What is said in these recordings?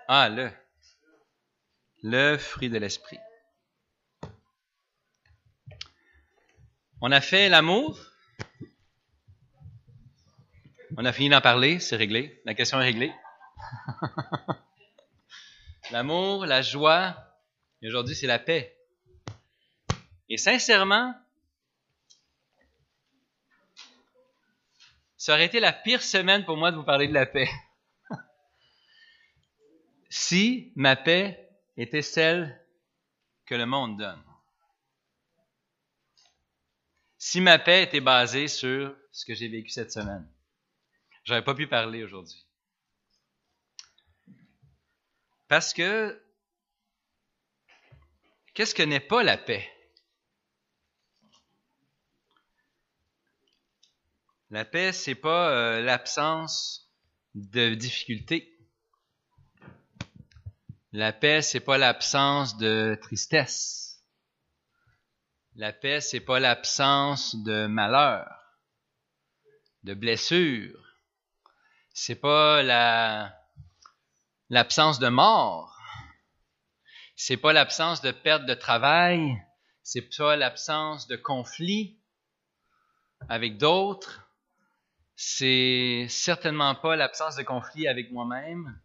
Ah, le fruit de l'esprit. On a fait l'amour. On a fini d'en parler, c'est réglé. La question est réglée. L'amour, la joie, et aujourd'hui c'est la paix. Et sincèrement, ça aurait été la pire semaine pour moi de vous parler de la paix. Si ma paix était celle que le monde donne. Si ma paix était basée sur ce que j'ai vécu cette semaine. J'aurais pas pu parler aujourd'hui. Parce que, qu'est-ce que n'est pas la paix? La paix, c'est pas l'absence de difficultés. La paix, c'est pas l'absence de tristesse. La paix, c'est pas l'absence de malheur, de blessure. C'est pas l'absence de mort. C'est pas l'absence de perte de travail. C'est pas l'absence de conflit avec d'autres. C'est certainement pas l'absence de conflit avec moi-même.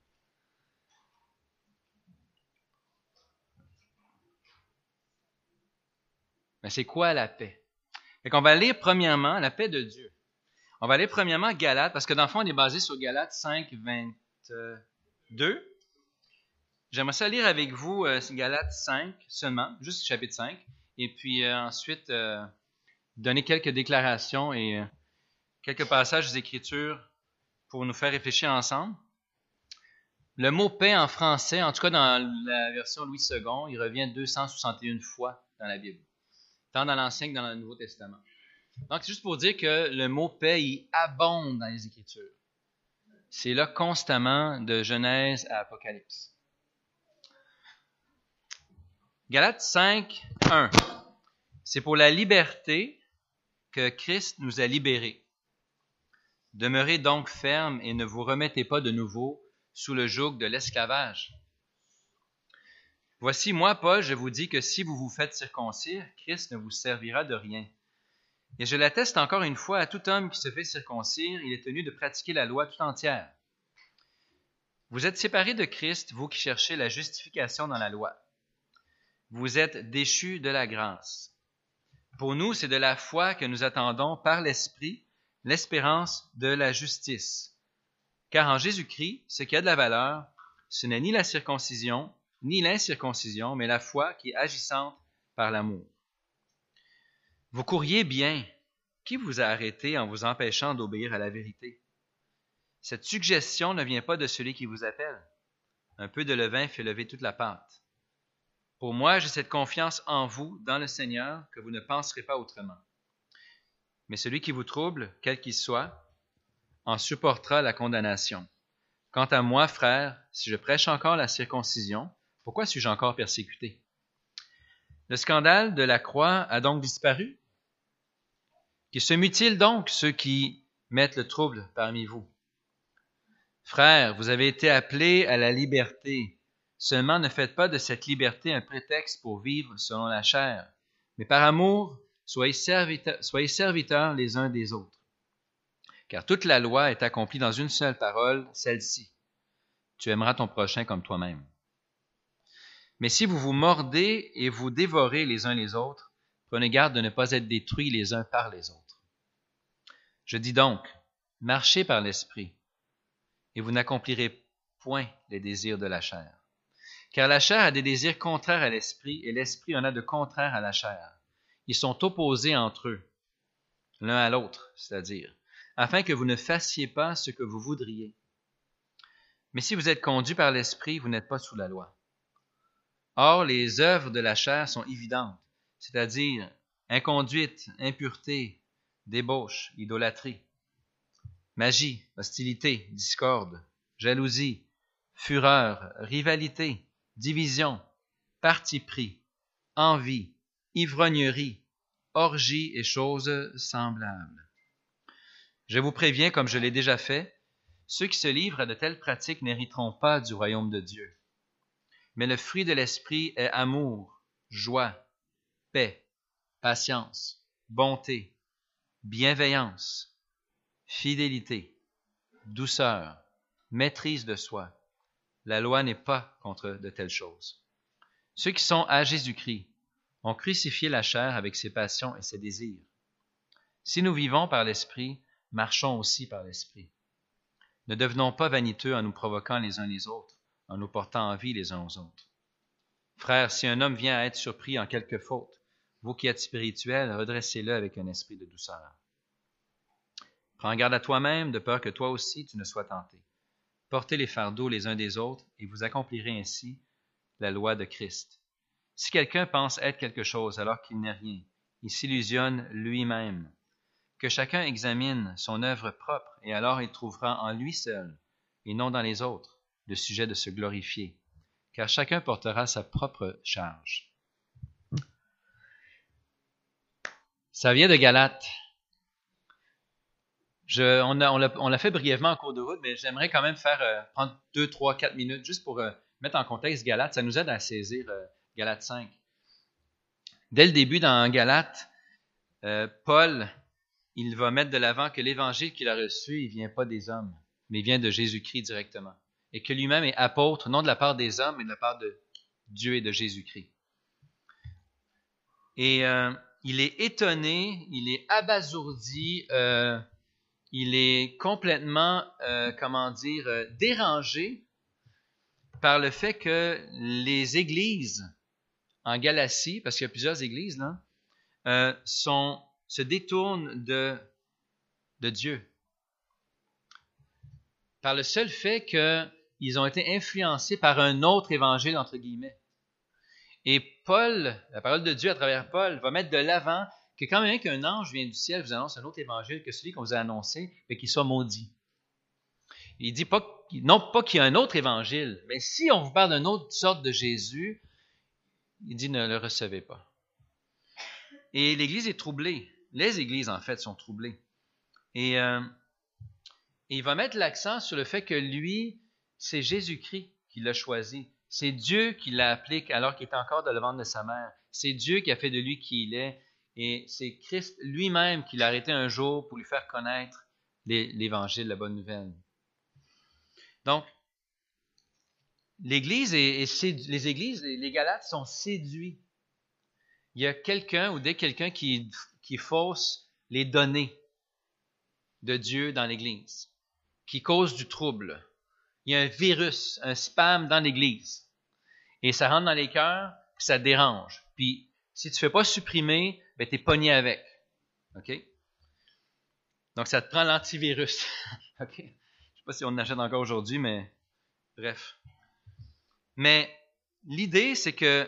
Mais c'est quoi la paix? Fait qu'on va lire premièrement la paix de Dieu. On va aller premièrement à Galates, parce que dans le fond, on est basé sur Galates 5, 22. J'aimerais ça lire avec vous Galates 5 seulement, juste chapitre 5, et puis ensuite donner quelques déclarations et quelques passages des Écritures pour nous faire réfléchir ensemble. Le mot paix en français, en tout cas dans la version Louis II, il revient 261 fois dans la Bible, tant dans l'Ancien que dans le Nouveau Testament. Donc, c'est juste pour dire que le mot paix, il abonde dans les Écritures. C'est là constamment de Genèse à Apocalypse. Galates 5, 1. C'est pour la liberté que Christ nous a libérés. Demeurez donc fermes et ne vous remettez pas de nouveau sous le joug de l'esclavage. Voici, moi, Paul, je vous dis que si vous vous faites circoncire, Christ ne vous servira de rien. Et je l'atteste encore une fois, à tout homme qui se fait circoncire, il est tenu de pratiquer la loi tout entière. Vous êtes séparés de Christ, vous qui cherchez la justification dans la loi. Vous êtes déchus de la grâce. Pour nous, c'est de la foi que nous attendons par l'Esprit l'espérance de la justice. Car en Jésus-Christ, ce qui a de la valeur, ce n'est ni la circoncision, ni l'incirconcision, mais la foi qui est agissante par l'amour. Vous courriez bien. Qui vous a arrêté en vous empêchant d'obéir à la vérité? Cette suggestion ne vient pas de celui qui vous appelle. Un peu de levain fait lever toute la pâte. Pour moi, j'ai cette confiance en vous, dans le Seigneur, que vous ne penserez pas autrement. Mais celui qui vous trouble, quel qu'il soit, en supportera la condamnation. Quant à moi, frère, si je prêche encore la circoncision, pourquoi suis-je encore persécuté? Le scandale de la croix a donc disparu? Que se mue-t-il donc ceux qui mettent le trouble parmi vous? Frères, vous avez été appelés à la liberté. Seulement ne faites pas de cette liberté un prétexte pour vivre selon la chair, mais par amour, soyez serviteurs les uns des autres. Car toute la loi est accomplie dans une seule parole, celle-ci. Tu aimeras ton prochain comme toi-même. Mais si vous vous mordez et vous dévorez les uns les autres, prenez garde de ne pas être détruits les uns par les autres. Je dis donc, marchez par l'esprit, et vous n'accomplirez point les désirs de la chair. Car la chair a des désirs contraires à l'esprit, et l'esprit en a de contraires à la chair. Ils sont opposés entre eux, l'un à l'autre, c'est-à-dire, afin que vous ne fassiez pas ce que vous voudriez. Mais si vous êtes conduits par l'esprit, vous n'êtes pas sous la loi. Or, les œuvres de la chair sont évidentes, c'est-à-dire inconduite, impureté, débauche, idolâtrie, magie, hostilité, discorde, jalousie, fureur, rivalité, division, parti pris, envie, ivrognerie, orgie et choses semblables. Je vous préviens, comme je l'ai déjà fait, Ceux qui se livrent à de telles pratiques n'hériteront pas du royaume de Dieu. Mais le fruit de l'esprit est amour, joie, paix, patience, bonté, bienveillance, fidélité, douceur, maîtrise de soi. La loi n'est pas contre de telles choses. Ceux qui sont à Jésus-Christ ont crucifié la chair avec ses passions et ses désirs. Si nous vivons par l'Esprit, marchons aussi par l'Esprit. Ne devenons pas vaniteux en nous provoquant les uns les autres, en nous portant envie les uns aux autres. Frères, si un homme vient à être surpris en quelque faute, vous qui êtes spirituels, redressez-le avec un esprit de douceur. Prends garde à toi-même, de peur que toi aussi tu ne sois tenté. Portez les fardeaux les uns des autres, et vous accomplirez ainsi la loi de Christ. Si quelqu'un pense être quelque chose alors qu'il n'est rien, il s'illusionne lui-même. Que chacun examine son œuvre propre, et alors il trouvera en lui seul, et non dans les autres, le sujet de se glorifier, car chacun portera sa propre charge. Ça vient de Galates. On l'a fait brièvement en cours de route, mais j'aimerais quand même prendre 2, 3, 4 minutes juste pour mettre en contexte Galates. Ça nous aide à saisir Galates 5. Dès le début dans Galates, Paul, il va mettre de l'avant que l'évangile qu'il a reçu, il ne vient pas des hommes, mais il vient de Jésus-Christ directement. Et que lui-même est apôtre, non de la part des hommes, mais de la part de Dieu et de Jésus-Christ. Et il est étonné, il est abasourdi, il est complètement, dérangé par le fait que les églises en Galatie, parce qu'il y a plusieurs églises là, se détournent de Dieu. Par le seul fait qu'ils ont été influencés par un autre évangile, entre guillemets. Et Paul, la parole de Dieu à travers Paul, va mettre de l'avant que quand même qu'un ange vient du ciel, vous annonce un autre évangile que celui qu'on vous a annoncé, mais qu'il soit maudit. Il dit non pas qu'il y a un autre évangile, mais si on vous parle d'une autre sorte de Jésus, il dit ne le recevez pas. Et l'Église est troublée. Les églises, en fait, sont troublées. Et il va mettre l'accent sur le fait que lui, c'est Jésus-Christ qui l'a choisi. C'est Dieu qui l'a appelé alors qu'il était encore dans le ventre de sa mère. C'est Dieu qui a fait de lui qui il est. Et c'est Christ lui-même qui l'a arrêté un jour pour lui faire connaître l'Évangile, la bonne nouvelle. Donc, l'Église les Galates sont séduits. Il y a quelqu'un ou quelqu'un qui fausse les données de Dieu dans l'Église, qui cause du trouble. Il y a un virus, un spam dans l'Église. Et ça rentre dans les cœurs, puis ça dérange. Puis, si tu ne fais pas supprimer, ben, tu es pogné avec. OK? Donc, ça te prend l'antivirus. OK? Je ne sais pas si on en achète encore aujourd'hui, mais bref. Mais l'idée, c'est que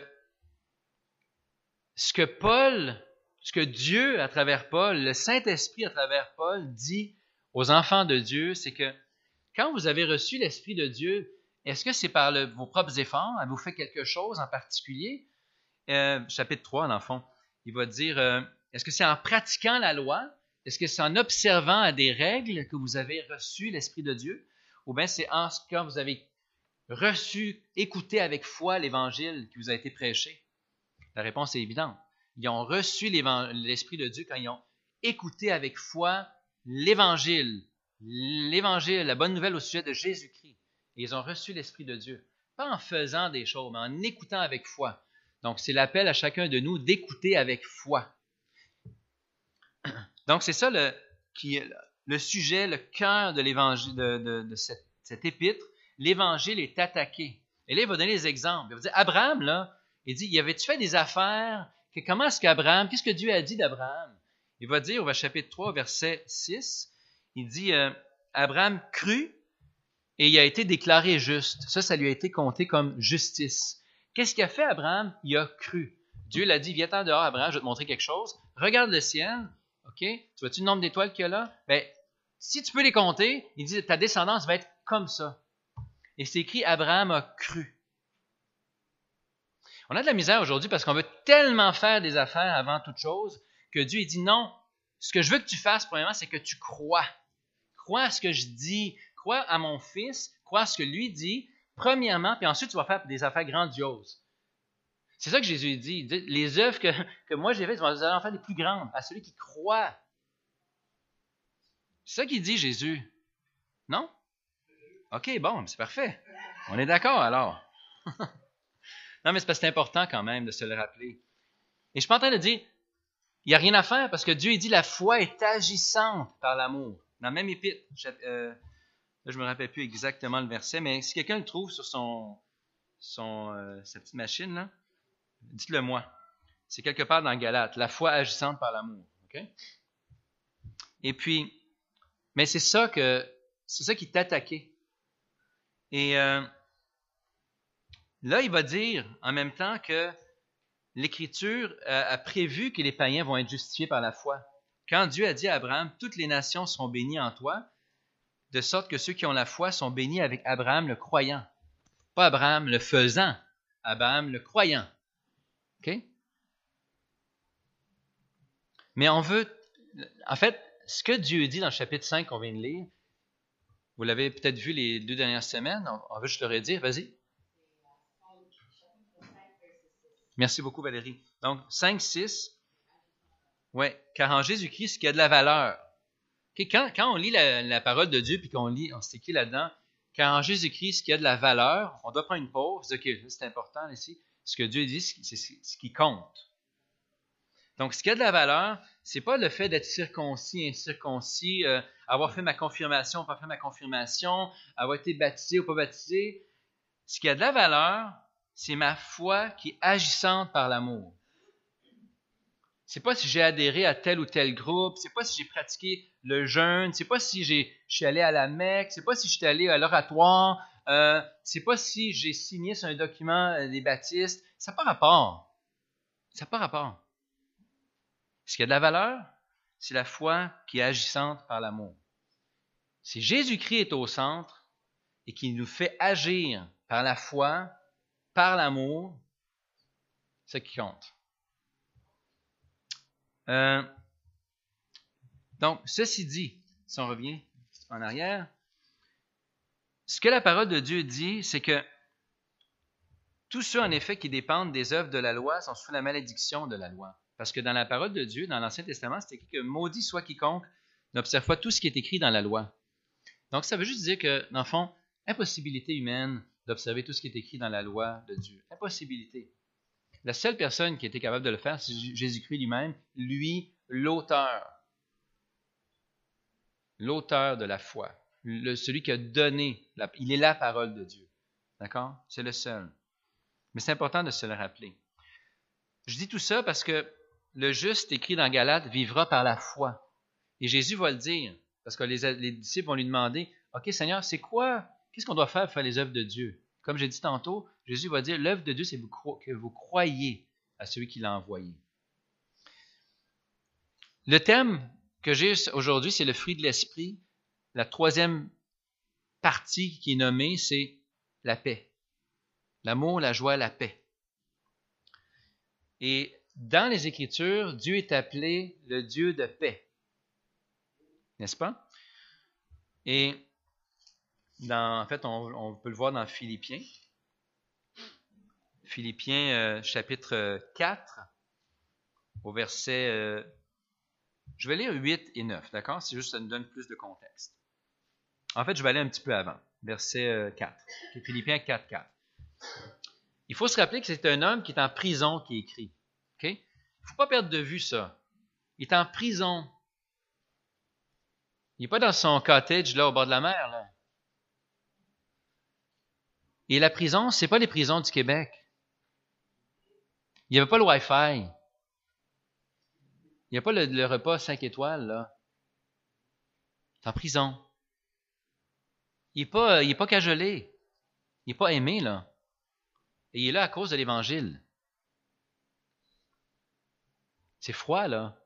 ce que Dieu, à travers Paul, le Saint-Esprit, à travers Paul, dit aux enfants de Dieu, c'est que quand vous avez reçu l'Esprit de Dieu, est-ce que c'est par vos propres efforts? Avez-vous fait quelque chose en particulier? Chapitre 3, dans le fond, il va dire, est-ce que c'est en pratiquant la loi? Est-ce que c'est en observant à des règles que vous avez reçu l'Esprit de Dieu? Ou bien c'est quand vous avez reçu, écouté avec foi l'Évangile qui vous a été prêché? La réponse est évidente. Ils ont reçu l'Esprit de Dieu quand ils ont écouté avec foi l'Évangile, la bonne nouvelle au sujet de Jésus-Christ. Et ils ont reçu l'Esprit de Dieu. Pas en faisant des choses, mais en écoutant avec foi. Donc, c'est l'appel à chacun de nous d'écouter avec foi. Donc, c'est ça le sujet, le cœur de l'évangile, de cette épître. L'Évangile est attaqué. Et là, il va donner des exemples. Il va dire, Abraham, là, il dit, y avait-tu fait des affaires? Comment est-ce qu'Abraham, qu'est-ce que Dieu a dit d'Abraham? Il va dire au chapitre 3, verset 6, il dit, Abraham crut et il a été déclaré juste. Ça lui a été compté comme justice. Qu'est-ce qu'a fait Abraham? Il a cru. Dieu l'a dit, viens-t'en dehors, Abraham, je vais te montrer quelque chose. Regarde le ciel, OK? Tu vois-tu le nombre d'étoiles qu'il y a là? Ben, si tu peux les compter, il dit, ta descendance va être comme ça. Et c'est écrit, Abraham a cru. On a de la misère aujourd'hui parce qu'on veut tellement faire des affaires avant toute chose que Dieu dit non. Ce que je veux que tu fasses, premièrement, c'est que tu crois. Crois à ce que je dis. crois à mon Fils, crois à ce que lui dit, premièrement, puis ensuite tu vas faire des affaires grandioses. C'est ça que Jésus dit. Il dit, les œuvres que moi j'ai faites, vous allez en faire les plus grandes, à celui qui croit. C'est ça qu'il dit, Jésus. Non? OK, bon, c'est parfait. On est d'accord alors. Non, mais c'est parce que c'est important quand même de se le rappeler. Et je suis pas en train de dire, il n'y a rien à faire parce que Dieu il dit la foi est agissante par l'amour. Dans le même épître, là, je ne me rappelle plus exactement le verset, mais si quelqu'un le trouve sur sa petite machine, là, dites-le moi. C'est quelque part dans Galates, la foi agissante par l'amour. Okay? Et puis, mais c'est ça qui est attaqué. Et là, il va dire en même temps que l'Écriture a prévu que les païens vont être justifiés par la foi. Quand Dieu a dit à Abraham, toutes les nations seront bénies en toi, de sorte que ceux qui ont la foi sont bénis avec Abraham le croyant. Pas Abraham le faisant, Abraham le croyant. OK? Mais en fait, ce que Dieu dit dans le chapitre 5 qu'on vient de lire, vous l'avez peut-être vu les 2 dernières semaines, on veut juste le redire, vas-y. Merci beaucoup Valérie. Donc, 5, 6, ouais, car en Jésus-Christ, il y a de la valeur. Okay, quand on lit la parole de Dieu, puis qu'on lit, on s'écrit là-dedans, car en Jésus-Christ, il y a de la valeur, on doit prendre une pause, OK, c'est important ici, ce que Dieu dit, c'est ce qui compte. Donc, ce qui a de la valeur, c'est pas le fait d'être circoncis, incirconcis, avoir fait ma confirmation, pas fait ma confirmation, avoir été baptisé ou pas baptisé. Ce qui a de la valeur, c'est ma foi qui est agissante par l'amour. C'est pas si j'ai adhéré à tel ou tel groupe, c'est pas si j'ai pratiqué le jeûne, c'est pas si je suis allé à la Mecque, c'est pas si je suis allé à l'oratoire, c'est pas si j'ai signé sur un document des baptistes. Ça n'a pas rapport. Ça n'a pas rapport. Ce qui a de la valeur, c'est la foi qui est agissante par l'amour. Si Jésus-Christ est au centre et qu'il nous fait agir par la foi, par l'amour, c'est ce qui compte. Donc, ceci dit, si on revient en arrière, ce que la parole de Dieu dit, c'est que tous ceux, en effet, qui dépendent des œuvres de la loi sont sous la malédiction de la loi. Parce que dans la parole de Dieu, dans l'Ancien Testament, c'est écrit que maudit soit quiconque n'observe pas tout ce qui est écrit dans la loi. Donc, ça veut juste dire que, dans le fond, impossibilité humaine d'observer tout ce qui est écrit dans la loi de Dieu. Impossibilité. La seule personne qui était capable de le faire, c'est Jésus-Christ lui-même, lui, l'auteur de la foi, celui qui a donné, il est la parole de Dieu. D'accord? C'est le seul. Mais c'est important de se le rappeler. Je dis tout ça parce que le juste, écrit dans Galates, vivra par la foi. Et Jésus va le dire, parce que les disciples vont lui demander, « OK, Seigneur, c'est quoi? Qu'est-ce qu'on doit faire pour faire les œuvres de Dieu? » Comme j'ai dit tantôt, Jésus va dire, « L'œuvre de Dieu, c'est que vous croyez à celui qui l'a envoyé. » Le thème que j'ai aujourd'hui, c'est le fruit de l'esprit. La troisième partie qui est nommée, c'est la paix. L'amour, la joie, la paix. Et dans les Écritures, Dieu est appelé le Dieu de paix. N'est-ce pas? Et en fait, on peut le voir dans Philippiens. Philippiens chapitre 4, au verset... je vais lire 8 et 9, d'accord? C'est juste ça nous donne plus de contexte. En fait, je vais aller un petit peu avant, verset 4. Okay, Philippiens 4, 4. Il faut se rappeler que c'est un homme qui est en prison qui écrit. Okay? Il ne faut pas perdre de vue ça. Il est en prison. Il n'est pas dans son cottage là au bord de la mer. Là. Et la prison, ce n'est pas les prisons du Québec. Il n'y avait pas le Wi-Fi. Il n'y a pas le repas 5 étoiles. Là. Il est en prison. Il n'est pas cajolé. Il n'est pas aimé. Là. Et il est là à cause de l'Évangile. C'est froid, là.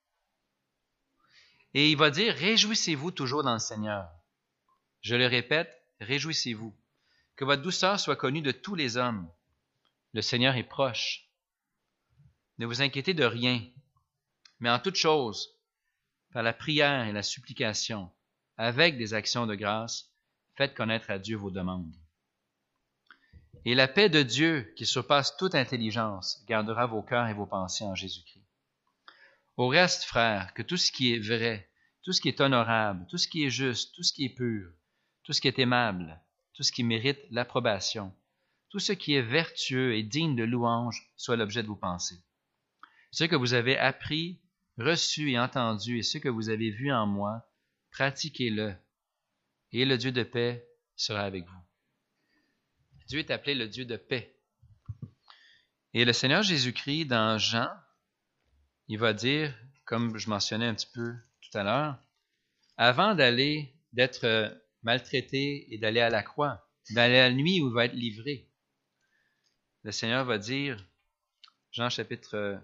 Et il va dire, réjouissez-vous toujours dans le Seigneur. Je le répète, réjouissez-vous. Que votre douceur soit connue de tous les hommes. Le Seigneur est proche. Ne vous inquiétez de rien, mais en toute chose, par la prière et la supplication, avec des actions de grâce, faites connaître à Dieu vos demandes. Et la paix de Dieu, qui surpasse toute intelligence, gardera vos cœurs et vos pensées en Jésus-Christ. Au reste, frères, que tout ce qui est vrai, tout ce qui est honorable, tout ce qui est juste, tout ce qui est pur, tout ce qui est aimable, tout ce qui mérite l'approbation, tout ce qui est vertueux et digne de louange soit l'objet de vos pensées. Ce que vous avez appris, reçu et entendu, et ce que vous avez vu en moi, pratiquez-le, et le Dieu de paix sera avec vous. Dieu est appelé le Dieu de paix. Et le Seigneur Jésus-Christ, dans Jean, il va dire, comme je mentionnais un petit peu tout à l'heure, avant d'être maltraité et d'aller à la croix, d'aller à la nuit où il va être livré, le Seigneur va dire, Jean chapitre,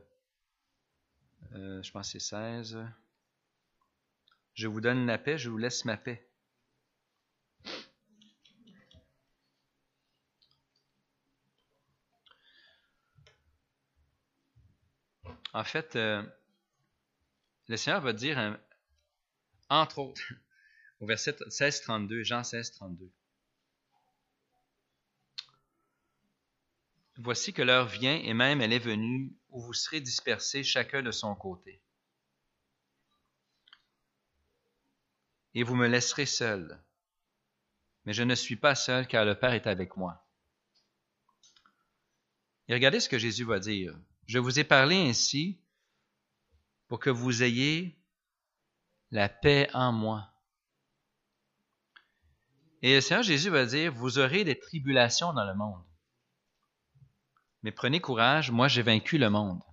je pense que c'est 16, je vous donne la paix, je vous laisse ma paix. En fait, le Seigneur va dire, entre autres, au verset 16-32, Jean 16-32. Voici que l'heure vient, et même elle est venue, où vous serez dispersés chacun de son côté. Et vous me laisserez seul. Mais je ne suis pas seul, car le Père est avec moi. Et regardez ce que Jésus va dire. Je vous ai parlé ainsi pour que vous ayez la paix en moi. Et le Seigneur Jésus va dire, vous aurez des tribulations dans le monde. Mais prenez courage, moi j'ai vaincu le monde.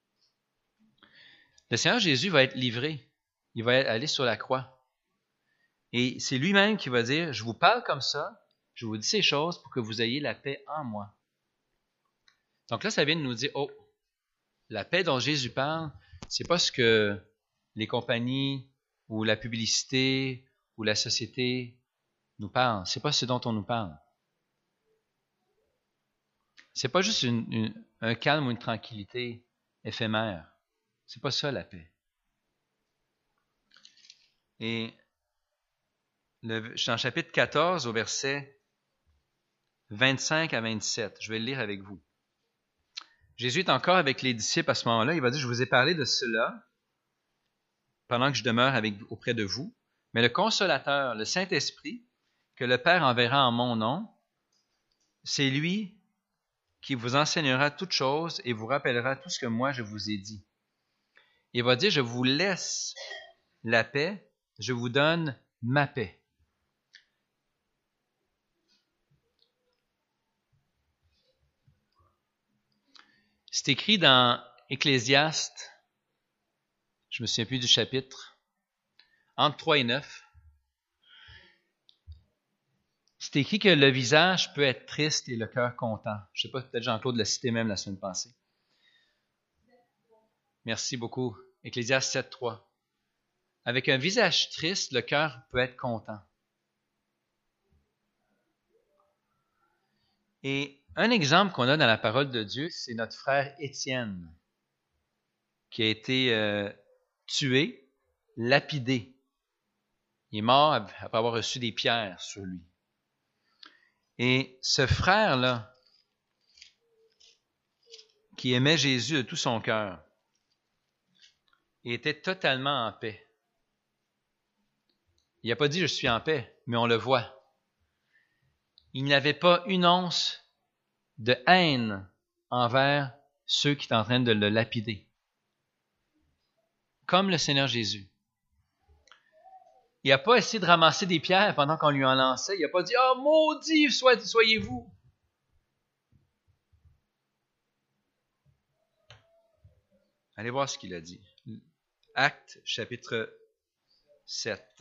Le Seigneur Jésus va être livré. Il va aller sur la croix. Et c'est lui-même qui va dire, je vous parle comme ça, je vous dis ces choses pour que vous ayez la paix en moi. Donc là, ça vient de nous dire, oh, la paix dont Jésus parle, c'est pas ce que les compagnies ou la publicité ou la société nous parlent. C'est pas ce dont on nous parle. C'est pas juste un calme ou une tranquillité éphémère. C'est pas ça la paix. Et dans le chapitre 14, au verset 25 à 27, je vais le lire avec vous. Jésus est encore avec les disciples à ce moment-là. Il va dire, je vous ai parlé de cela pendant que je demeure auprès de vous. Mais le Consolateur, le Saint-Esprit, que le Père enverra en mon nom, c'est lui qui vous enseignera toutes choses et vous rappellera tout ce que moi je vous ai dit. Il va dire, je vous laisse la paix, je vous donne ma paix. C'est écrit dans Ecclésiaste, je me souviens plus du chapitre, entre 3 et 9. C'est écrit que le visage peut être triste et le cœur content. Je ne sais pas, peut-être Jean-Claude l'a cité même la semaine passée. Merci beaucoup. Ecclésiaste 7.3. Avec un visage triste, le cœur peut être content. Et un exemple qu'on a dans la parole de Dieu, c'est notre frère Étienne, qui a été tué, lapidé. Il est mort après avoir reçu des pierres sur lui. Et ce frère-là, qui aimait Jésus de tout son cœur, était totalement en paix. Il n'a pas dit « je suis en paix », mais on le voit. Il n'avait pas une once de haine envers ceux qui étaient en train de le lapider. Comme le Seigneur Jésus. Il n'a pas essayé de ramasser des pierres pendant qu'on lui en lançait. Il n'a pas dit « oh, maudit soyez-vous ». Allez voir ce qu'il a dit. Actes, chapitre 7.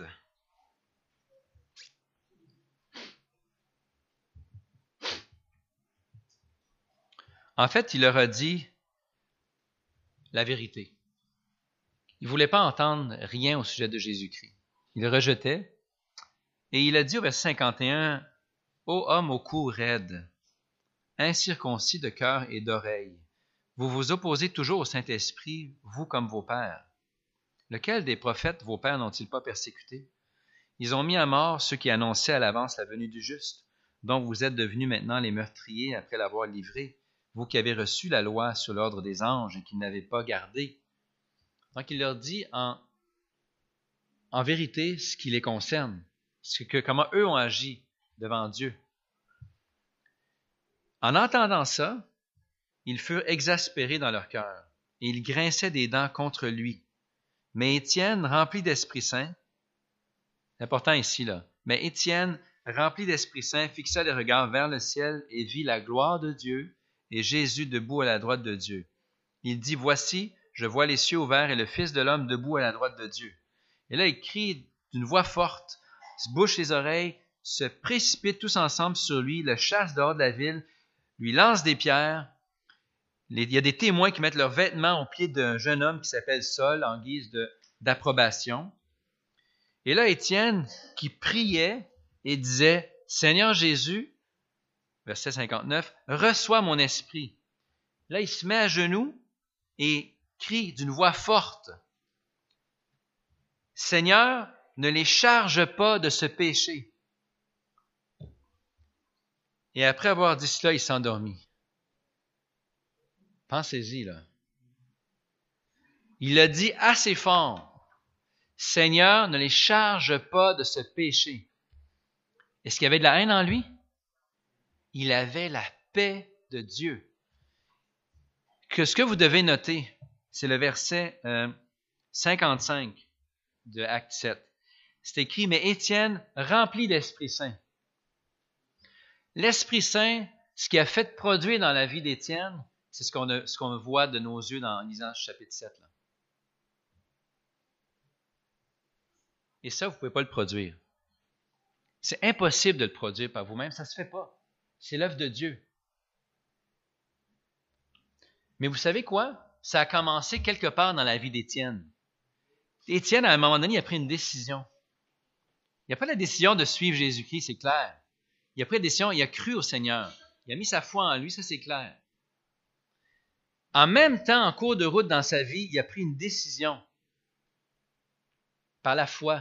En fait, il leur a dit la vérité. Il ne voulait pas entendre rien au sujet de Jésus-Christ. Il le rejetait. Et il a dit au verset 51, « Ô homme au cou raide, incirconcis de cœur et d'oreille, vous vous opposez toujours au Saint-Esprit, vous comme vos pères. Lequel des prophètes vos pères n'ont-ils pas persécuté? Ils ont mis à mort ceux qui annonçaient à l'avance la venue du juste, dont vous êtes devenus maintenant les meurtriers après l'avoir livré, vous qui avez reçu la loi sur l'ordre des anges et qui n'avez pas gardé. Donc il leur dit en vérité ce qui les concerne, comment eux ont agi devant Dieu. En entendant ça, ils furent exaspérés dans leur cœur, et ils grinçaient des dents contre lui. Mais Étienne, rempli d'Esprit Saint, c'est important ici, là, mais Étienne, rempli d'Esprit Saint, fixa les regards vers le ciel et vit la gloire de Dieu et Jésus debout à la droite de Dieu. Il dit, « Voici, je vois les cieux ouverts et le Fils de l'homme debout à la droite de Dieu. » Et là, il crie d'une voix forte, se bouche les oreilles, se précipite tous ensemble sur lui, le chasse dehors de la ville, lui lance des pierres. Il y a des témoins qui mettent leurs vêtements aux pieds d'un jeune homme qui s'appelle Saul en guise d'approbation. Et là, Étienne, qui priait et disait, « Seigneur Jésus, verset 59, reçois mon esprit. » Là, il se met à genoux et crie d'une voix forte, « Seigneur, ne les charge pas de ce péché. » Et après avoir dit cela, il s'endormit. Pensez-y, là. Il a dit assez fort, « Seigneur, ne les charge pas de ce péché. » Est-ce qu'il y avait de la haine en lui? Il avait la paix de Dieu. Ce que vous devez noter, c'est le verset 55 de Acte 7. C'est écrit, « Mais Étienne, rempli d'Esprit Saint. » L'Esprit Saint, ce qui a fait produire dans la vie d'Étienne, c'est ce qu'on voit de nos yeux en lisant ce chapitre 7. Là. Et ça, vous ne pouvez pas le produire. C'est impossible de le produire par vous-même, ça ne se fait pas. C'est l'œuvre de Dieu. Mais vous savez quoi? Ça a commencé quelque part dans la vie d'Étienne. Étienne, à un moment donné, il a pris une décision. Il n'a pas la décision de suivre Jésus-Christ, c'est clair. Il a pris la décision, il a cru au Seigneur. Il a mis sa foi en lui, ça c'est clair. En même temps, en cours de route dans sa vie, il a pris une décision par la foi.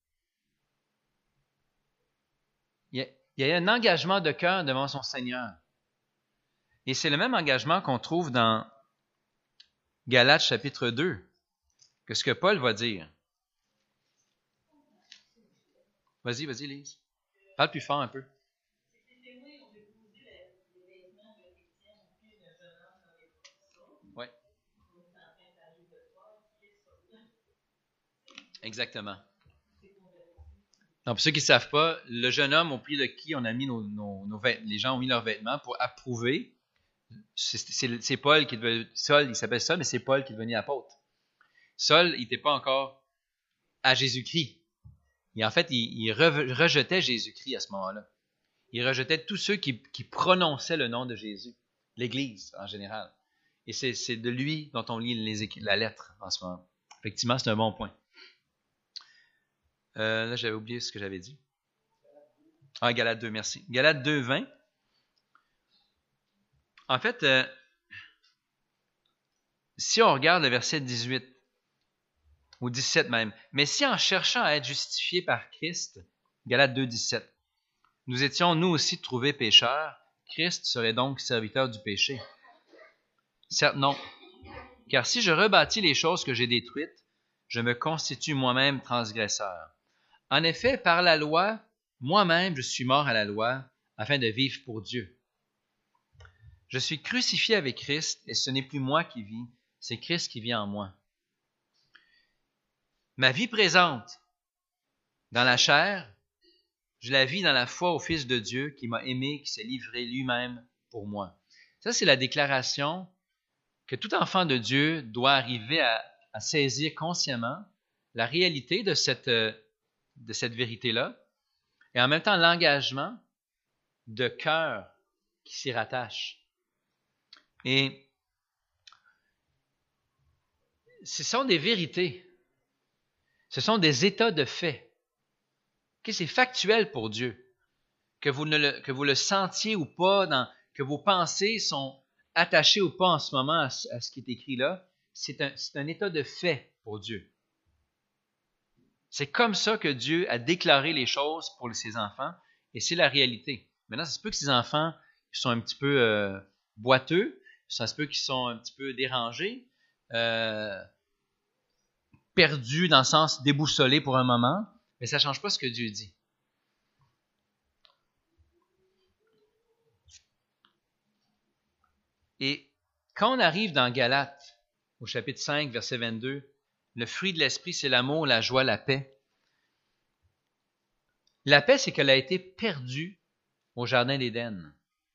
Il y a un engagement de cœur devant son Seigneur. Et c'est le même engagement qu'on trouve dans Galates chapitre 2, que ce que Paul va dire. Vas-y, Lise. Parle plus fort un peu. Oui. Exactement. Donc, pour ceux qui ne savent pas, le jeune homme au pied de qui on a mis nos vêtements, les gens ont mis leurs vêtements pour approuver. C'est Paul qui est devenu, Saul, il s'appelle Saul, mais c'est Paul qui est devenu apôtre. Saul, il n'était pas encore à Jésus-Christ. Et en fait, il rejetait Jésus-Christ à ce moment-là. Il rejetait tous ceux qui prononçaient le nom de Jésus, l'Église en général. Et c'est de lui dont on lit la lettre en ce moment. Effectivement, c'est un bon point. Là, j'avais oublié ce que j'avais dit. Ah, Galates 2, merci. Galates 2, 20. En fait, si on regarde le verset 18, ou 17 même, mais si en cherchant à être justifiés par Christ, Galates 2, 17, nous étions nous aussi trouvés pécheurs, Christ serait donc serviteur du péché? Certes non, car si je rebâtis les choses que j'ai détruites, je me constitue moi-même transgresseur. En effet, par la loi, moi-même je suis mort à la loi, afin de vivre pour Dieu. Je suis crucifié avec Christ, et ce n'est plus moi qui vis, c'est Christ qui vit en moi. Ma vie présente, dans la chair, je la vis dans la foi au Fils de Dieu qui m'a aimé, qui s'est livré lui-même pour moi. Ça, c'est la déclaration que tout enfant de Dieu doit arriver à saisir consciemment la réalité de cette vérité-là, et en même temps l'engagement de cœur qui s'y rattache. Et ce sont des vérités, ce sont des états de fait. C'est factuel pour Dieu, que vous le sentiez ou pas, que vos pensées sont attachées ou pas en ce moment à ce qui est écrit là, c'est un état de fait pour Dieu. C'est comme ça que Dieu a déclaré les choses pour ses enfants, et c'est la réalité. Maintenant, ça se peut que ces enfants sont un petit peu boiteux, ça se peut qu'ils sont un petit peu dérangés, perdus dans le sens déboussolés pour un moment, mais ça ne change pas ce que Dieu dit. Et quand on arrive dans Galates, au chapitre 5, verset 22, le fruit de l'esprit, c'est l'amour, la joie, la paix. La paix, c'est qu'elle a été perdue au Jardin d'Éden.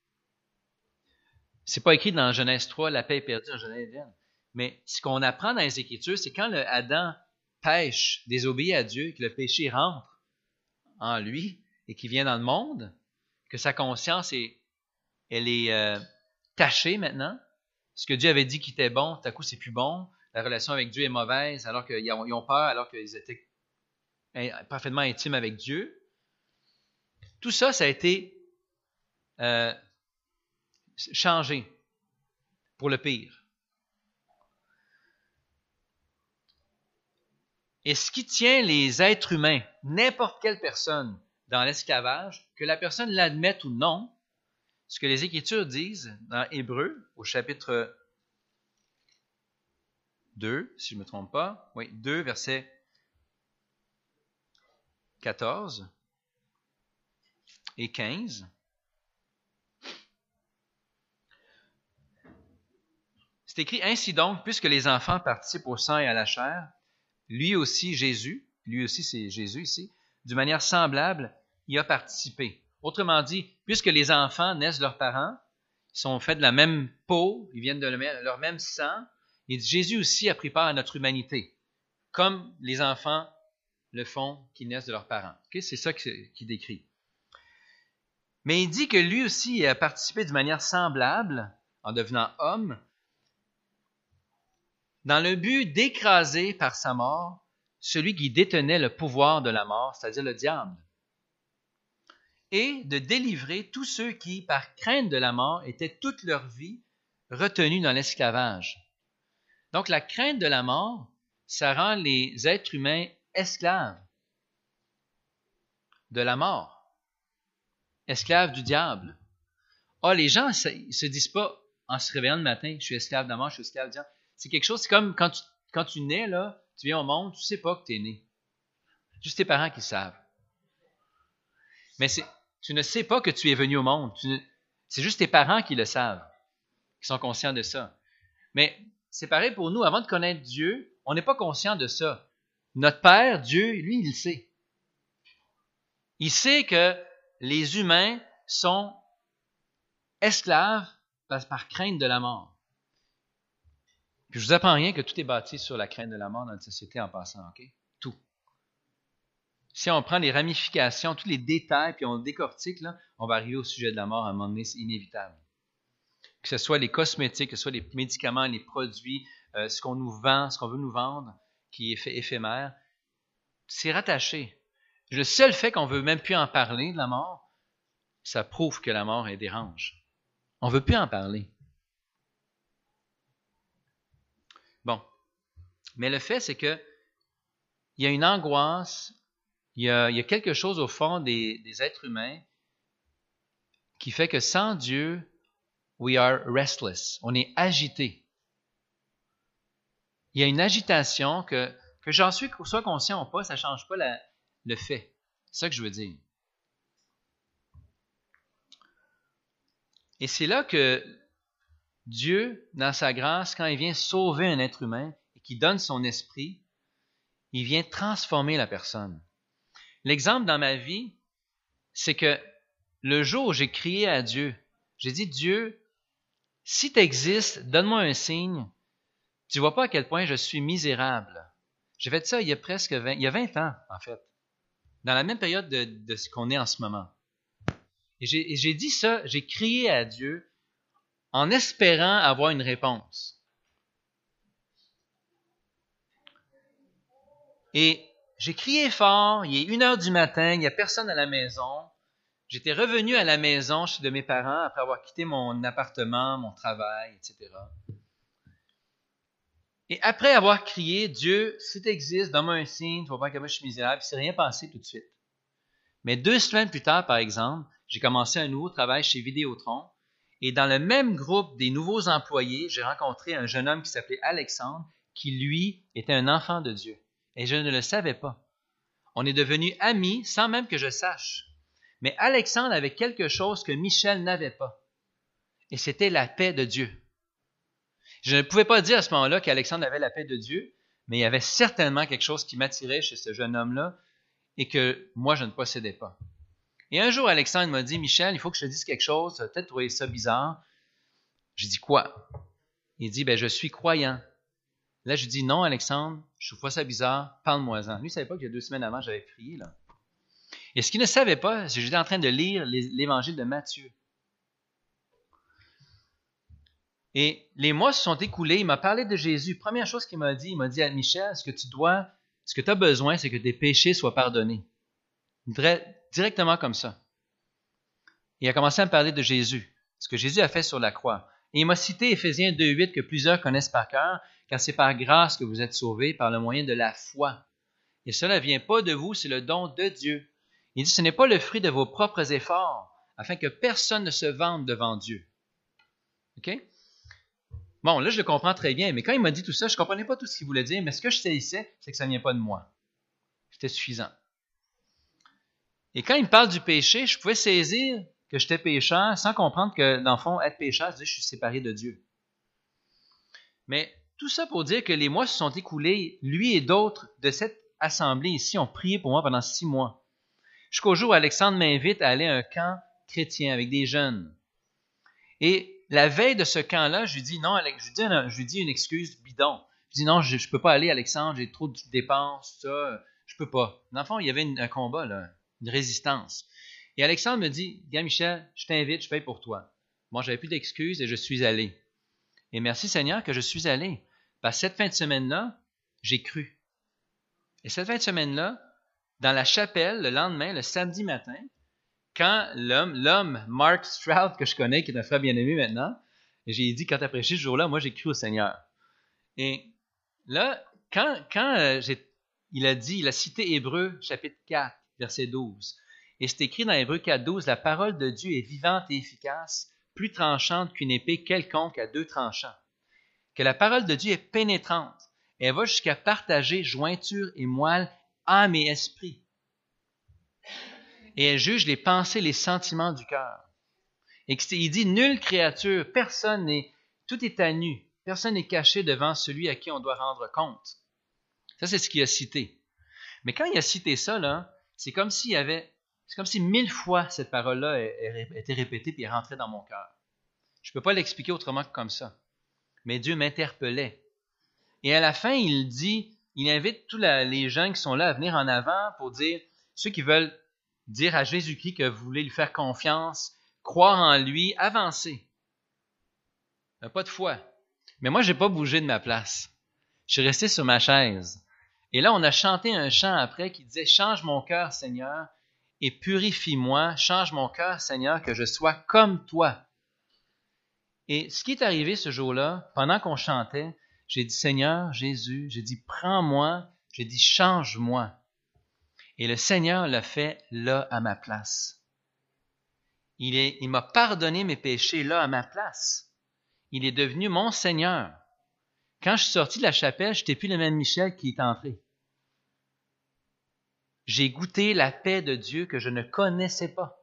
C'est pas écrit dans Genèse 3, la paix est perdue au Jardin d'Éden. Mais ce qu'on apprend dans les Écritures, c'est quand Adam pêche, désobéit à Dieu, que le péché rentre en lui et qu'il vient dans le monde, que sa conscience elle est tachée maintenant. Ce que Dieu avait dit qui était bon, tout à coup, c'est plus bon. La relation avec Dieu est mauvaise, alors qu'ils ont peur, alors qu'ils étaient parfaitement intimes avec Dieu. Tout ça, ça a été changé pour le pire. Et ce qui tient les êtres humains, n'importe quelle personne, dans l'esclavage, que la personne l'admette ou non, ce que les Écritures disent dans Hébreux, au chapitre 2, si je ne me trompe pas, oui, 2, verset 14 et 15. C'est écrit, ainsi donc, puisque les enfants participent au sang et à la chair, lui aussi c'est Jésus ici, d'une manière semblable, y a participé. Autrement dit, puisque les enfants naissent de leurs parents, ils sont faits de la même peau, ils viennent de leur même sang, et Jésus aussi a pris part à notre humanité, comme les enfants le font qui naissent de leurs parents. Okay? C'est ça qu'il décrit. Mais il dit que lui aussi a participé d'une manière semblable, en devenant homme, dans le but d'écraser par sa mort celui qui détenait le pouvoir de la mort, c'est-à-dire le diable, et de délivrer tous ceux qui, par crainte de la mort, étaient toute leur vie retenus dans l'esclavage. Donc la crainte de la mort, ça rend les êtres humains esclaves de la mort, esclaves du diable. Les gens ne se disent pas, en se réveillant le matin, je suis esclave de la mort, je suis esclave du diable. C'est quelque chose, c'est comme quand tu nais, là, tu viens au monde, tu ne sais pas que tu es né. Juste tes parents qui savent. Mais tu ne sais pas que tu es venu au monde. C'est juste tes parents qui le savent, qui sont conscients de ça. Mais c'est pareil pour nous. Avant de connaître Dieu, on n'est pas conscient de ça. Notre Père, Dieu, lui, il le sait. Il sait que les humains sont esclaves par crainte de la mort. Puis je vous apprends rien que tout est bâti sur la crainte de la mort dans notre société en passant, OK? Tout. Si on prend les ramifications, tous les détails, puis on décortique, là, on va arriver au sujet de la mort à un moment donné, c'est inévitable. Que ce soit les cosmétiques, que ce soit les médicaments, les produits, ce qu'on nous vend, ce qu'on veut nous vendre, qui est fait éphémère, c'est rattaché. Le seul fait qu'on ne veut même plus en parler de la mort, ça prouve que la mort, elle dérange. On ne veut plus en parler. Bon. Mais le fait, c'est que il y a une angoisse, il y a quelque chose au fond des êtres humains qui fait que sans Dieu, we are restless. On est agité. Il y a une agitation que j'en suis soit conscient ou pas, ça ne change pas le fait. C'est ça que je veux dire. Et c'est là que Dieu, dans sa grâce, quand il vient sauver un être humain et qu'il donne son esprit, il vient transformer la personne. L'exemple dans ma vie, c'est que le jour où j'ai crié à Dieu, j'ai dit, Dieu, si tu existes, donne-moi un signe. Tu vois pas à quel point je suis misérable. J'ai fait ça il y a 20 ans, en fait, dans la même période de ce qu'on est en ce moment. Et j'ai dit ça, j'ai crié à Dieu en espérant avoir une réponse. Et j'ai crié fort, il est 1h du matin, il n'y a personne à la maison. J'étais revenu à la maison de mes parents après avoir quitté mon appartement, mon travail, etc. Et après avoir crié, Dieu, si tu existes, donne-moi un signe, tu vas voir que moi je suis misérable, il ne s'est rien passé tout de suite. Mais 2 semaines plus tard, par exemple, j'ai commencé un nouveau travail chez Vidéotron. Et dans le même groupe des nouveaux employés, j'ai rencontré un jeune homme qui s'appelait Alexandre, qui, lui, était un enfant de Dieu. Et je ne le savais pas. On est devenus amis sans même que je sache. Mais Alexandre avait quelque chose que Michel n'avait pas. Et c'était la paix de Dieu. Je ne pouvais pas dire à ce moment-là qu'Alexandre avait la paix de Dieu, mais il y avait certainement quelque chose qui m'attirait chez ce jeune homme-là et que moi, je ne possédais pas. Et un jour, Alexandre m'a dit, Michel, il faut que je te dise quelque chose, tu vas peut-être trouver ça bizarre. J'ai dit, quoi? Il dit, je suis croyant. Là, je dis, non, Alexandre, je trouve pas ça bizarre, parle-moi-en. Lui, il ne savait pas qu'il y a 2 semaines avant, j'avais prié, là. Et ce qu'il ne savait pas, c'est que j'étais en train de lire l'évangile de Matthieu. Et les mois se sont écoulés, il m'a parlé de Jésus. Première chose qu'il m'a dit, il m'a dit, Michel, ce que tu as besoin, c'est que tes péchés soient pardonnés. Directement comme ça. Il a commencé à me parler de Jésus, ce que Jésus a fait sur la croix. Et il m'a cité Éphésiens 2,8 que plusieurs connaissent par cœur, car c'est par grâce que vous êtes sauvés par le moyen de la foi. Et cela ne vient pas de vous, c'est le don de Dieu. Il dit, ce n'est pas le fruit de vos propres efforts, afin que personne ne se vante devant Dieu. OK? Bon, là, je le comprends très bien, mais quand il m'a dit tout ça, je ne comprenais pas tout ce qu'il voulait dire, mais ce que je saisissais, c'est que ça ne vient pas de moi. C'était suffisant. Et quand il me parle du péché, je pouvais saisir que j'étais pécheur sans comprendre que, dans le fond, être pécheur, c'est-à-dire que je suis séparé de Dieu. Mais tout ça pour dire que les mois se sont écoulés, lui et d'autres de cette assemblée ici ont prié pour moi pendant 6 mois. Jusqu'au jour où Alexandre m'invite à aller à un camp chrétien avec des jeunes. Et la veille de ce camp-là, je lui dis non, je lui dis une excuse bidon. Je dis non, je ne peux pas aller, Alexandre, j'ai trop de dépenses, tout ça, je peux pas. Dans le fond, il y avait un combat, là, une résistance. Et Alexandre me dit, gars Michel, je t'invite, je paye pour toi. Moi, j'avais plus d'excuses et je suis allé. Et merci Seigneur que je suis allé. Parce que cette fin de semaine-là, j'ai cru. Et cette fin de semaine-là, dans la chapelle, le lendemain, le samedi matin, quand l'homme Mark Stroud, que je connais, qui est un frère bien-aimé maintenant, j'ai dit, quand tu as prêché ce jour-là, moi, j'ai cru au Seigneur. Et là, il a cité Hébreux, chapitre 4, verset 12. Et c'est écrit dans Hébreux 4, 12, la parole de Dieu est vivante et efficace, plus tranchante qu'une épée quelconque à 2 tranchants. Que la parole de Dieu est pénétrante. Elle va jusqu'à partager jointure et moelle, âme et esprit. Et elle juge les pensées, les sentiments du cœur. Et il dit, nulle créature, tout est à nu. Personne n'est caché devant celui à qui on doit rendre compte. Ça, c'est ce qu'il a cité. Mais quand il a cité ça, là, c'est comme si 1000 fois cette parole-là était répétée et rentrait dans mon cœur. Je ne peux pas l'expliquer autrement que comme ça. Mais Dieu m'interpellait. Et à la fin, il invite tous les gens qui sont là à venir en avant pour dire, ceux qui veulent dire à Jésus-Christ que vous voulez lui faire confiance, croire en lui, avancer. Pas de foi. Mais moi, je n'ai pas bougé de ma place. Je suis resté sur ma chaise. Et là, on a chanté un chant après qui disait « Change mon cœur, Seigneur, et purifie-moi. Change mon cœur, Seigneur, que je sois comme toi. » Et ce qui est arrivé ce jour-là, pendant qu'on chantait, j'ai dit « Seigneur, Jésus, j'ai dit prends-moi, j'ai dit change-moi. » Et le Seigneur l'a fait là à ma place. Il m'a pardonné mes péchés là à ma place. Il est devenu mon Seigneur. Quand je suis sorti de la chapelle, je n'étais plus le même Michel qui est entré. J'ai goûté la paix de Dieu que je ne connaissais pas.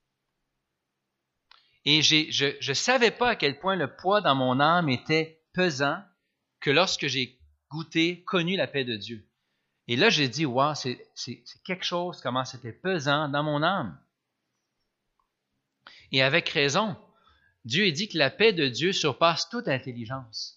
Et je ne savais pas à quel point le poids dans mon âme était pesant que lorsque j'ai connu la paix de Dieu. Et là, j'ai dit, wow, c'est quelque chose, comment c'était pesant dans mon âme. Et avec raison, Dieu dit que la paix de Dieu surpasse toute intelligence.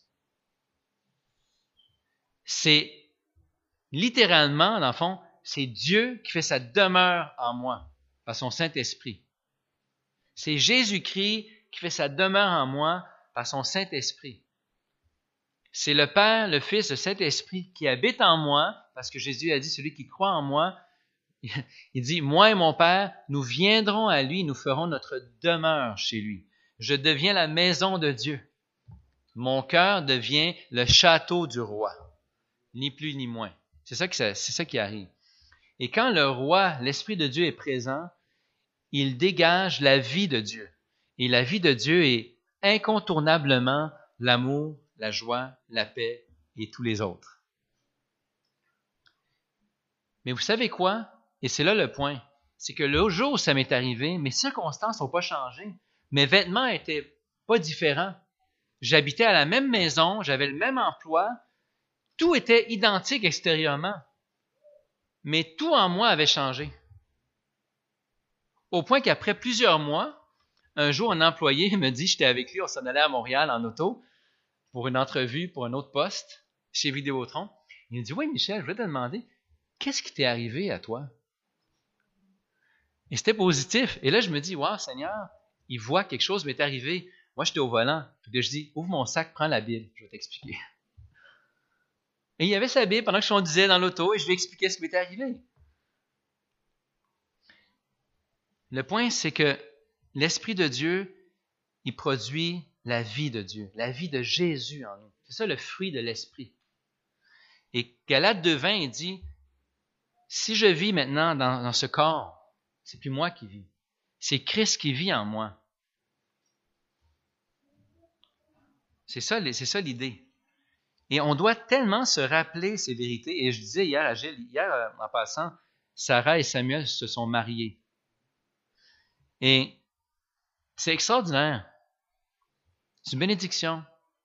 C'est littéralement, dans le fond, c'est Dieu qui fait sa demeure en moi, par son Saint-Esprit. C'est Jésus-Christ qui fait sa demeure en moi, par son Saint-Esprit. C'est le Père, le Fils, le Saint-Esprit qui habite en moi, parce que Jésus a dit, celui qui croit en moi, il dit, moi et mon Père, nous viendrons à lui, nous ferons notre demeure chez lui. Je deviens la maison de Dieu. Mon cœur devient le château du roi, ni plus ni moins. C'est ça qui arrive. Et quand le roi, l'Esprit de Dieu est présent, il dégage la vie de Dieu. Et la vie de Dieu est incontournablement l'amour, la joie, la paix et tous les autres. Mais vous savez quoi? Et c'est là le point. C'est que le jour où ça m'est arrivé, mes circonstances n'ont pas changé. Mes vêtements n'étaient pas différents. J'habitais à la même maison, j'avais le même emploi. Tout était identique extérieurement. Mais tout en moi avait changé. Au point qu'après plusieurs mois, un jour, un employé me dit, j'étais avec lui, on s'en allait à Montréal en auto pour une entrevue pour un autre poste chez Vidéotron. Il me dit, oui, Michel, je voulais te demander, qu'est-ce qui t'est arrivé à toi? Et c'était positif. Et là, je me dis, wow, Seigneur, il voit quelque chose m'est arrivé. Moi, j'étais au volant. Puis je dis, ouvre mon sac, prends la Bible, je vais t'expliquer. Et il y avait sa Bible pendant que je conduisais dans l'auto et je lui expliquais ce qui m'était arrivé. Le point, c'est que l'Esprit de Dieu, il produit la vie de Dieu, la vie de Jésus en nous. C'est ça le fruit de l'Esprit. Et Galates 2:20, il dit, si je vis maintenant dans ce corps, c'est plus moi qui vis. C'est Christ qui vit en moi. C'est ça l'idée. Et on doit tellement se rappeler ces vérités. Et je disais hier à Gilles, en passant, Sarah et Samuel se sont mariés. Et c'est extraordinaire. C'est une bénédiction.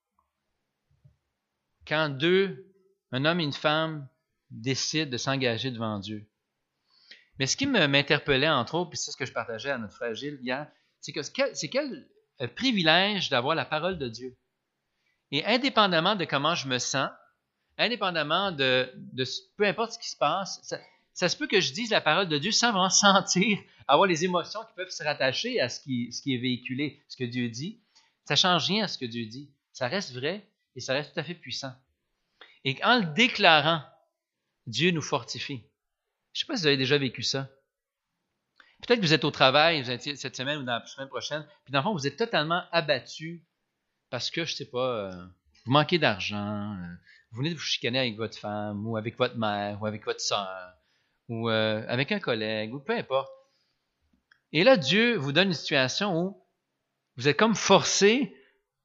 Quand un homme et une femme, décident de s'engager devant Dieu. Mais ce qui m'interpellait, entre autres, puis c'est ce que je partageais à notre frère Gilles hier, c'est quel privilège d'avoir la parole de Dieu. Et indépendamment de comment je me sens, indépendamment de peu importe ce qui se passe, ça se peut que je dise la parole de Dieu sans vraiment sentir, avoir les émotions qui peuvent se rattacher à ce qui est véhiculé, ce que Dieu dit. Ça ne change rien à ce que Dieu dit. Ça reste vrai et ça reste tout à fait puissant. Et en le déclarant, Dieu nous fortifie. Je ne sais pas si vous avez déjà vécu ça. Peut-être que vous êtes au travail, vous êtes cette semaine ou dans la semaine prochaine, puis dans le fond, vous êtes totalement abattu parce que, je ne sais pas, vous manquez d'argent, vous venez de vous chicaner avec votre femme, ou avec votre mère, ou avec votre soeur, ou avec un collègue, ou peu importe. Et là, Dieu vous donne une situation où vous êtes comme forcé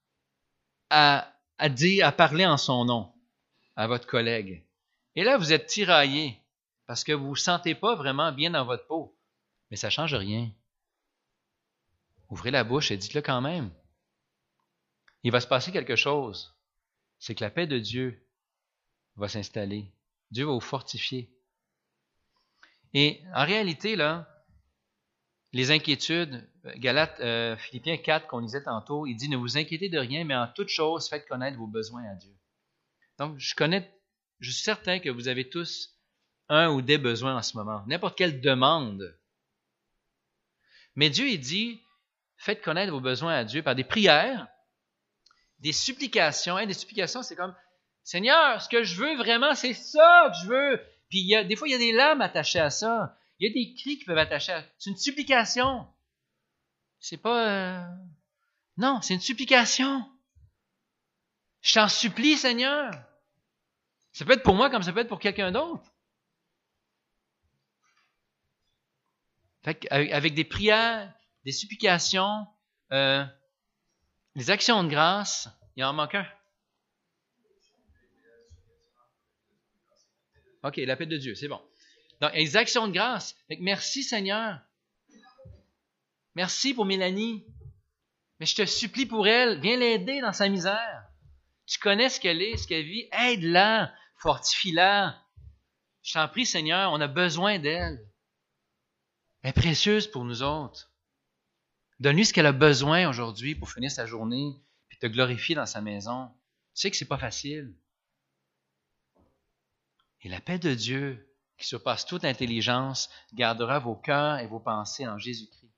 à parler en son nom à votre collègue. Et là, vous êtes tiraillé parce que vous ne vous sentez pas vraiment bien dans votre peau. Mais ça ne change rien. Ouvrez la bouche et dites-le quand même. Il va se passer quelque chose. C'est que la paix de Dieu va s'installer. Dieu va vous fortifier. Et en réalité, là, les inquiétudes, Philippiens 4 qu'on lisait tantôt, il dit « Ne vous inquiétez de rien, mais en toute chose, faites connaître vos besoins à Dieu. » Donc, je suis certain que vous avez tous un ou des besoins en ce moment. N'importe quelle demande. Mais Dieu, il dit, faites connaître vos besoins à Dieu par des prières, des supplications. Des supplications, c'est comme, Seigneur, ce que je veux vraiment, c'est ça que je veux. Puis des fois, il y a des larmes attachées à ça. Il y a des cris qui peuvent attacher à ça. C'est une supplication. C'est pas... Non, c'est une supplication. Je t'en supplie, Seigneur. Ça peut être pour moi comme ça peut être pour quelqu'un d'autre. Avec des prières, des supplications, des actions de grâce, il en manque un. OK, la paix de Dieu, c'est bon. Donc, les actions de grâce. Merci Seigneur. Merci pour Mélanie. Mais je te supplie pour elle, viens l'aider dans sa misère. Tu connais ce qu'elle est, ce qu'elle vit. Aide-la, fortifie-la. Je t'en prie Seigneur, on a besoin d'elle. Elle est précieuse pour nous autres. Donne-lui ce qu'elle a besoin aujourd'hui pour finir sa journée puis te glorifier dans sa maison. Tu sais que c'est pas facile. Et la paix de Dieu, qui surpasse toute intelligence, gardera vos cœurs et vos pensées en Jésus-Christ.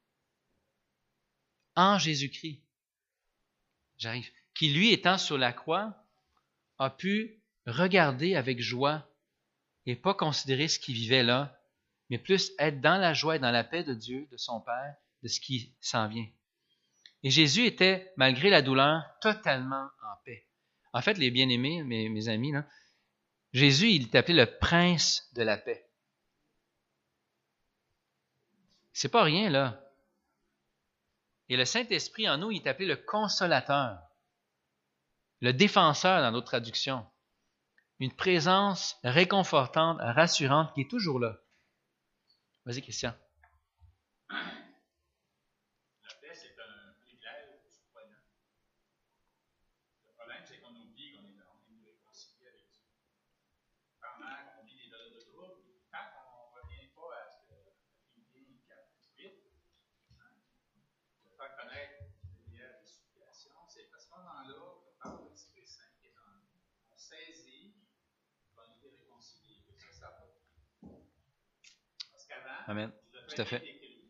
En Jésus-Christ. J'arrive. Qui, lui, étant sur la croix, a pu regarder avec joie et pas considérer ce qu'il vivait là, mais plus être dans la joie et dans la paix de Dieu, de son Père, de ce qui s'en vient. Et Jésus était, malgré la douleur, totalement en paix. En fait, les bien-aimés, mes amis, là, Jésus, il est appelé le prince de la paix. C'est pas rien, là. Et le Saint-Esprit en nous, il est appelé le consolateur, le défenseur dans d'autres traductions. Une présence réconfortante, rassurante, qui est toujours là. Vas-y, Christian. La paix, c'est un privilège surprenant. Le problème, c'est qu'on oublie qu'on est réconcilié avec Dieu. Pendant qu'on vit des dollars de trouble, tant qu'on ne revient pas à ce que Philippiens 4:8, de faire connaître les prières des supplications, c'est à ce moment-là qu'on parle de l'Esprit Saint qui est en nous. On saisit qu'on a été réconcilié. Ça va. Parce qu'avant, Amen. Tout à fait.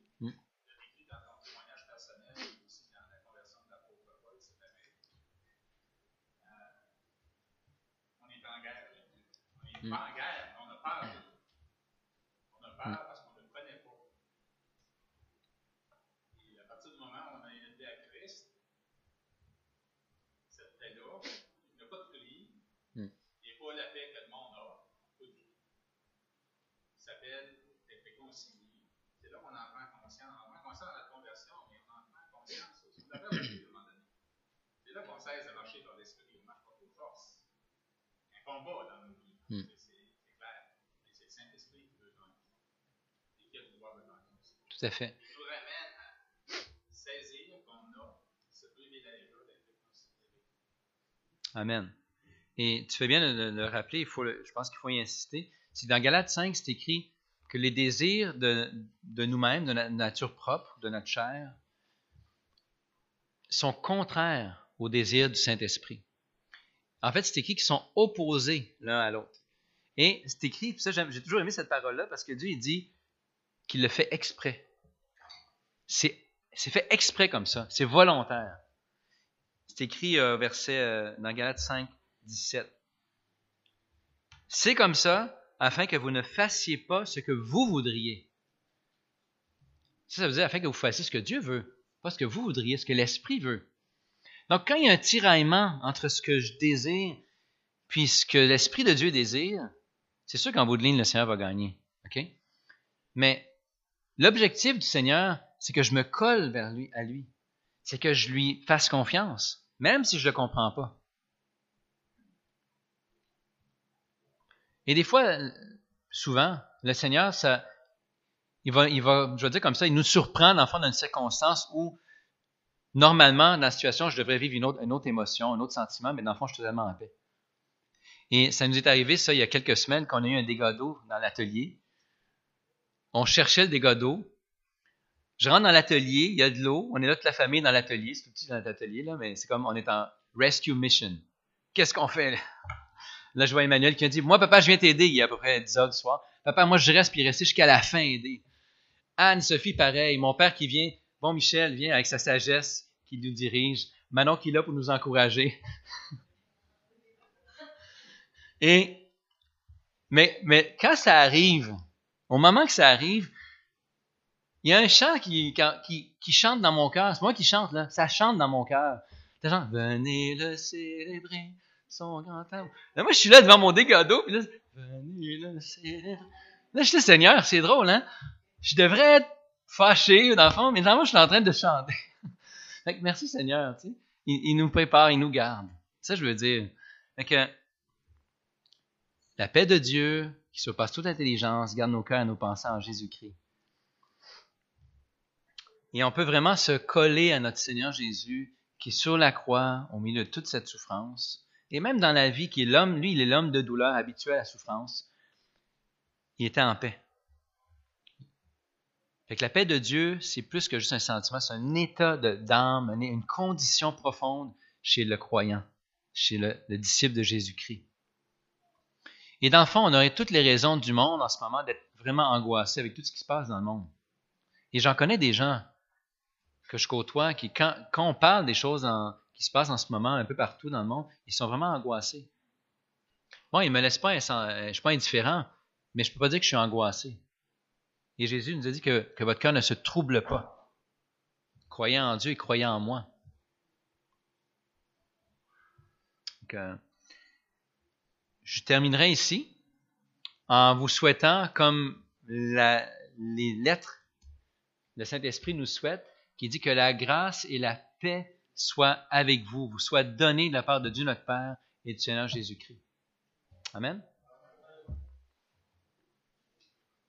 Pas en guerre, on a peur. On a peur parce qu'on ne le connaît pas. Et à partir du moment où on a une paix à Christ, cette paix-là, il n'y a pas de prix. Il n'y a pas la paix que le monde a. Ça s'appelle être réconcilié. C'est là qu'on en prend conscience. On en prend conscience dans la conversion, mais on en prend conscience aussi. On l'avait oublié à un moment donné. C'est là qu'on cesse de marcher par l'esprit. On ne marche pas pour force. Il y a un combat dans nos vies. Tout à fait. Je vous ramène à saisir qu'on a ce privilège-là d'être réconcilié. Amen. Et tu fais bien de le rappeler, je pense qu'il faut y insister. C'est dans Galates 5, c'est écrit que les désirs de nous-mêmes, de notre nature propre, de notre chair, sont contraires aux désirs du Saint-Esprit. En fait, c'est écrit qu'ils sont opposés l'un à l'autre. Et c'est écrit, puis ça, j'ai toujours aimé cette parole-là, parce que Dieu, il dit qu'il le fait exprès. C'est fait exprès comme ça. C'est volontaire. C'est écrit dans Galates 5, 17. C'est comme ça afin que vous ne fassiez pas ce que vous voudriez. Ça veut dire afin que vous fassiez ce que Dieu veut, pas ce que vous voudriez, ce que l'Esprit veut. Donc, quand il y a un tiraillement entre ce que je désire puis ce que l'Esprit de Dieu désire, c'est sûr qu'en bout de ligne, le Seigneur va gagner. OK? Mais l'objectif du Seigneur, c'est que je me colle à lui. C'est que je lui fasse confiance, même si je ne le comprends pas. Et des fois, souvent, le Seigneur, il va, je vais dire comme ça, il nous surprend dans le fond d'une circonstance où, normalement, dans la situation, je devrais vivre une autre émotion, un autre sentiment, mais dans le fond, je suis totalement en paix. Et ça nous est arrivé, ça, il y a quelques semaines, qu'on a eu un dégât d'eau dans l'atelier. On cherchait le dégât d'eau. Je rentre dans l'atelier, il y a de l'eau, on est là toute la famille dans l'atelier, c'est tout petit dans l'atelier, là, mais c'est comme on est en rescue mission. Qu'est-ce qu'on fait là? Là, je vois Emmanuel qui a dit, moi, papa, je viens t'aider, il est à peu près 10 heures du soir. Papa, moi, je reste puis rester jusqu'à la fin aider. Anne-Sophie, pareil. Mon père qui vient, bon, Michel vient avec sa sagesse qui nous dirige. Manon qui est là pour nous encourager. Mais quand ça arrive, au moment que ça arrive, il y a un chant qui chante dans mon cœur. C'est moi qui chante, là. Ça chante dans mon cœur. C'est genre, venez le célébrer, son grand amour. Là, moi, je suis là devant mon dégât d'eau, puis là, venez le célébrer. Là, je dis, Seigneur, c'est drôle, hein? Je devrais être fâché, dans le fond, mais dans le fond, je suis en train de chanter. Fait que merci, Seigneur, tu sais. Il nous prépare, il nous garde. Ça, je veux dire. Fait que, la paix de Dieu, qui surpasse toute intelligence, garde nos cœurs et nos pensées en Jésus-Christ. Et on peut vraiment se coller à notre Seigneur Jésus, qui est sur la croix, au milieu de toute cette souffrance. Et même dans la vie, qui est l'homme, lui, il est l'homme de douleur habitué à la souffrance. Il était en paix. Fait que la paix de Dieu, c'est plus que juste un sentiment, c'est un état d'âme, une condition profonde chez le croyant, chez le disciple de Jésus-Christ. Et dans le fond, on aurait toutes les raisons du monde en ce moment d'être vraiment angoissé avec tout ce qui se passe dans le monde. Et j'en connais des gens que je côtoie qui, quand on parle des choses qui se passent en ce moment un peu partout dans le monde, ils sont vraiment angoissés. Bon, ils me laissent pas, je suis pas indifférent, mais je peux pas dire que je suis angoissé. Et Jésus nous a dit que votre cœur ne se trouble pas. Croyez en Dieu et croyez en moi. Donc, je terminerai ici en vous souhaitant, comme les lettres, le Saint-Esprit nous souhaite, qui dit que la grâce et la paix soient avec vous, vous soient données de la part de Dieu notre Père et du Seigneur Jésus-Christ. Amen.